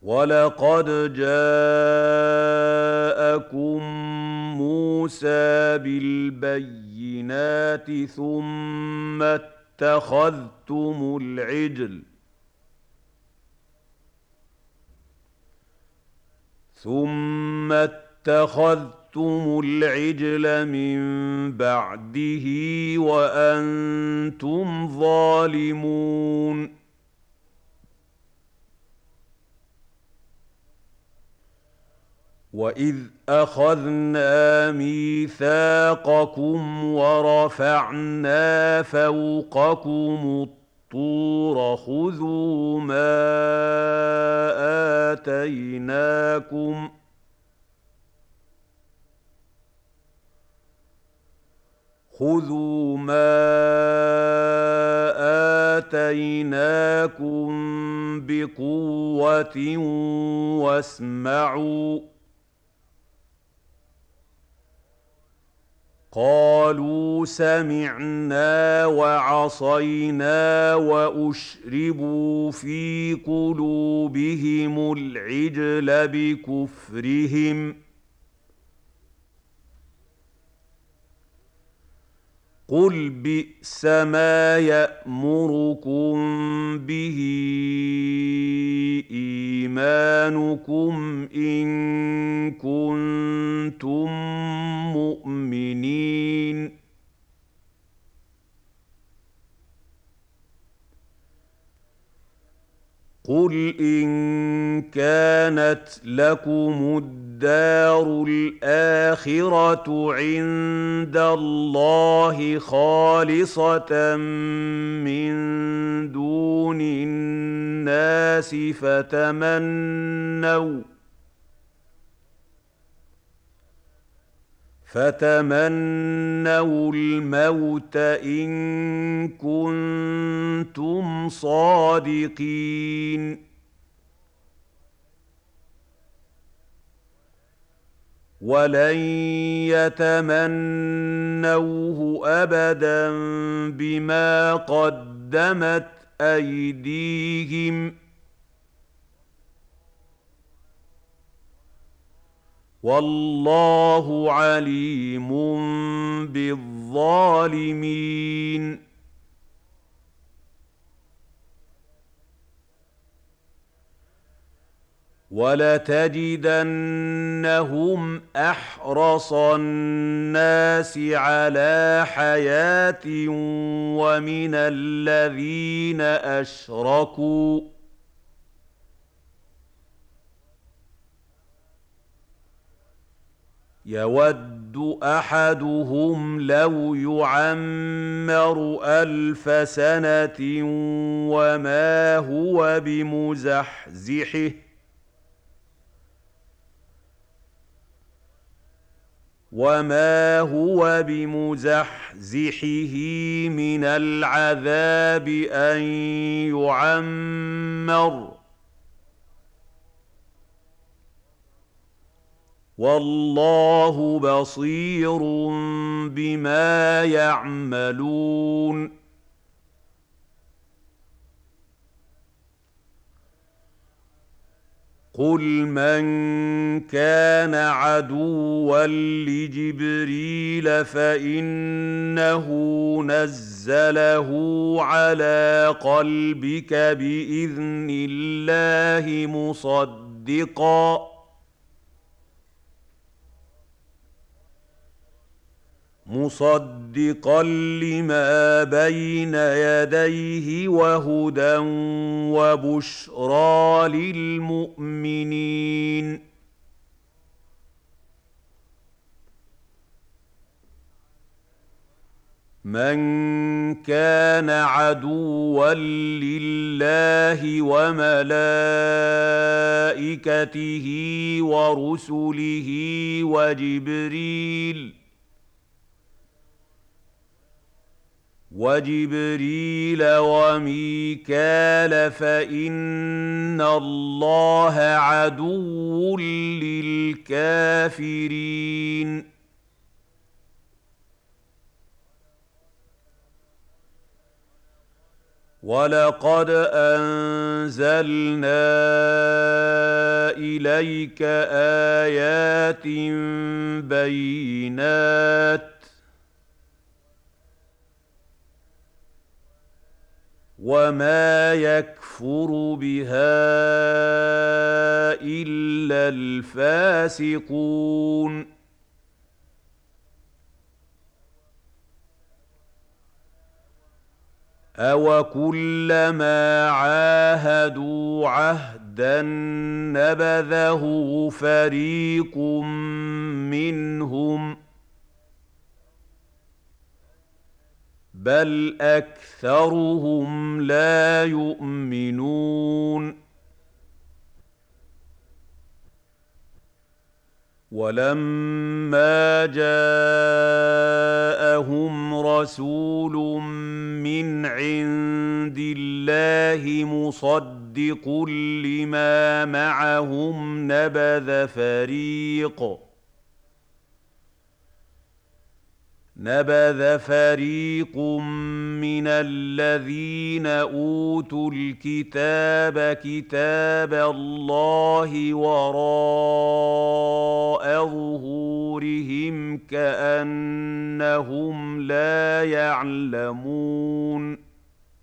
وَلَقَدْ جَاءَكُم مُّوسَىٰ بِالْبَيِّنَاتِ ثُمَّ اتَّخَذْتُمُ الْعِجْلَ مِن بَعْدِهِ وَأَنتُمْ ظَالِمُونَ وَإِذْ أَخَذْنَا مِيثَاقَكُمْ وَرَفَعْنَا فَوْقَكُمُ الطُّورَ خُذُوا مَا آتَيْنَاكُم بِقُوَّةٍ وَاسْمَعُوا ۖ قَالُوا سَمِعْنَا وَعَصَيْنَا وَأُشْرِبُوا فِي قُلُوبِهِمُ الْعِجْلَ بِكُفْرِهِمْ ۚ قُلْ بِئْسَمَا يَأْمُرُكُم بِهِ إِيمَانُكُمْ إِن كُنتُم مُّؤْمِنِينَ قُلْ إِن كَانَتْ لَكُمُ الدَّارُ الْآخِرَةُ عِندَ اللَّهِ خَالِصَةً مِّن دُونِ النَّاسِ فَتَمَنَّوُا الْمَوْتَ إِن كُنتُمْ صَادِقِينَ وَلَن يَتَمَنَّوْهُ أَبَدًا بِمَا قَدَّمَتْ أَيْدِيهِمْ ۗ وَاللَّهُ عَلِيمٌ بِالظَّالِمِينَ وَلَتَجِدَنَّهُمْ أَحْرَصَ النَّاسِ عَلَىٰ حَيَاةٍ وَمِنَ الَّذِينَ أَشْرَكُوا ۚ يَوَدُّ أَحَدُهُمْ لَوْ يُعَمَّرُ أَلْفَ سَنَةٍ وَمَا هُوَ بِمُزَحْزِحِهِ مِنَ الْعَذَابِ أَن يُعَمَّرَ ۗ وَاللَّهُ بَصِيرٌ بِمَا يَعْمَلُونَ قُلْ مَن كَانَ عَدُوًّا لِّجِبْرِيلَ فَإِنَّهُ نَزَّلَهُ عَلَىٰ قَلْبِكَ بِإِذْنِ اللَّهِ مُصَدِّقًا لِّمَا بَيْنَ يَدَيْهِ وَهُدًى وَبُشْرَىٰ لِلْمُؤْمِنِينَ مَن كَانَ عَدُوًّا لِّلَّهِ وَمَلَائِكَتِهِ وَرُسُلِهِ وَجِبْرِيلَ وَمِيكَالَ فَإِنَّ اللَّهَ عَدُوٌّ لِّلْكَافِرِينَ وَلَقَدْ أَنزَلْنَا إِلَيْكَ آيَاتٍ بَيِّنَاتٍ ۖ وَمَا يَكْفُرُ بِهَا إِلَّا الْفَاسِقُونَ أَوَكُلَّمَا عَاهَدُوا عَهْدًا نَّبَذَهُ فَرِيقٌ مِّنْهُم ۚ بَلْ أَكْثَرُهُمْ لَا يُؤْمِنُونَ وَلَمَّا جَاءَهُمْ رَسُولٌ مِّنْ عِندِ اللَّهِ مُصَدِّقٌ لِّمَا مَعَهُمْ نَبَذَ فَرِيقٌ مِّنَ الَّذِينَ أُوتُوا الْكِتَابَ كِتَابَ اللَّهِ وَرَاءَ ظُهُورِهِمْ كَأَنَّهُمْ لَا يَعْلَمُونَ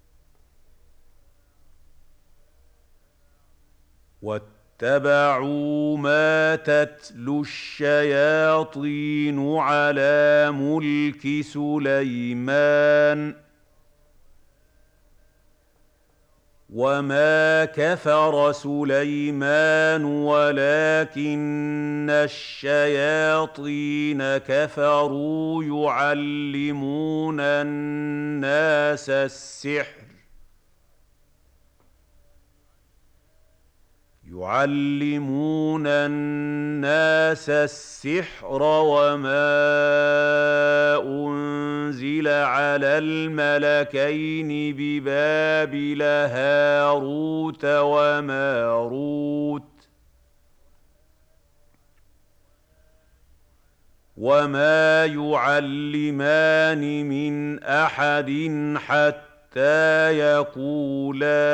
وَاتَّبَعُوا مَا تَتْلُو الشَّيَاطِينُ عَلَىٰ مُلْكِ سُلَيْمَانَ ۖ وَمَا كَفَرَ سُلَيْمَانُ وَلَٰكِنَّ الشَّيَاطِينَ كَفَرُوا يُعَلِّمُونَ النَّاسَ السِّحْرَ وَمَا أُنزِلَ عَلَى الْمَلَكَيْنِ بِبَابِلَ هَارُوتَ وَمَارُوتَ وَمَا يُعَلِّمَانِ مِنْ أَحَدٍ حَتَّىٰ يَقُولَا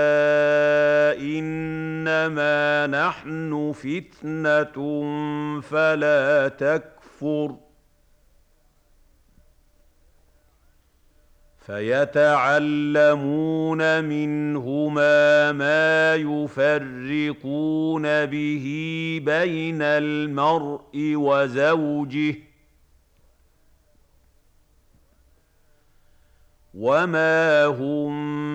إِنَّمَا نَحْنُ فِتْنَةٌ فَلَا تَكْفُرْ فَيَتَعَلَّمُونَ مِنْهُمَا مَا يُفَرِّقُونَ بِهِ بَيْنَ الْمَرْءِ وَزَوْجِهِ ۚ وَمَا هُم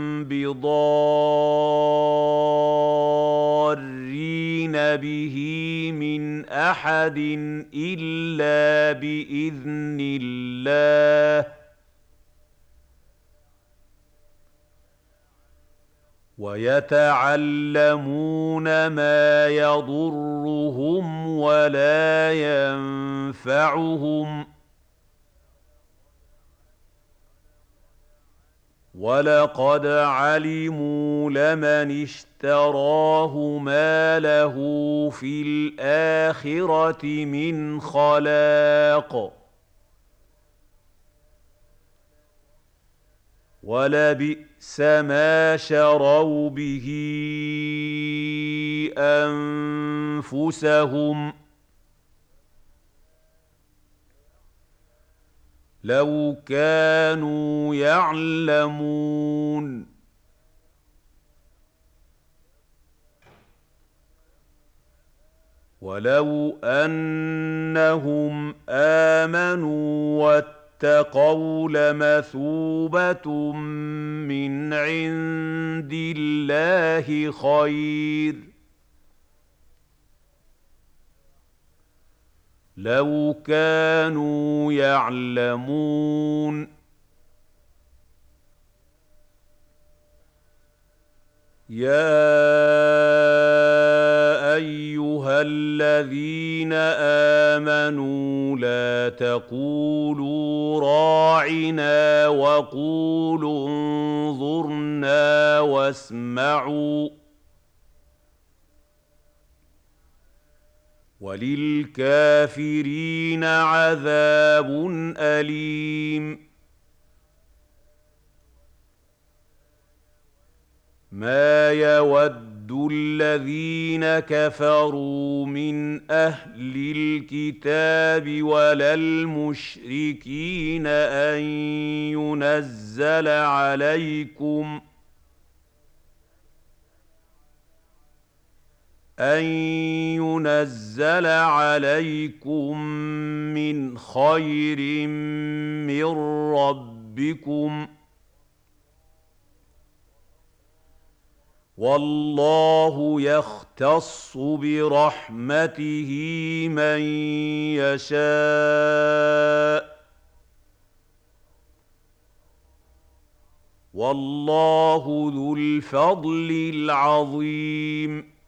بِضَارِّينَ بِهِ مِنْ أَحَدٍ إِلَّا بِإِذْنِ اللَّهِ ۚ وَيَتَعَلَّمُونَ مَا يَضُرُّهُمْ وَلَا يَنفَعُهُمْ ۚ وَلَقَدْ عَلِمُوا لَمَنِ اشْتَرَاهُ مَا لَهُ فِي الْآخِرَةِ مِنْ خَلَاقٍ وَلَبِئْسَ مَا شَرَوْا بِهِ أَنفُسَهُمْ ۚ لَوْ كَانُوا يَعْلَمُونَ وَلَوْ أَنَّهُمْ آمَنُوا وَاتَّقَوْا لَمَثُوبَةٌ مِّنْ عِندِ اللَّهِ خَيْرٌ ۖ لَوْ كَانُوا يَعْلَمُونَ يَا أَيُّهَا الَّذِينَ آمَنُوا لَا تَقُولُوا رَاعِنَا وَقُولُوا انظُرْنَا وَاسْمَعُوا ۗ وَلِلْكَافِرِينَ عَذَابٌ أَلِيمٌ ما يود الذين كفروا من أهل الكتاب ولا المشركين أن ينزل عليكم من خير من ربكم، والله يختص برحمته من يشاء، والله ذو الفضل العظيم.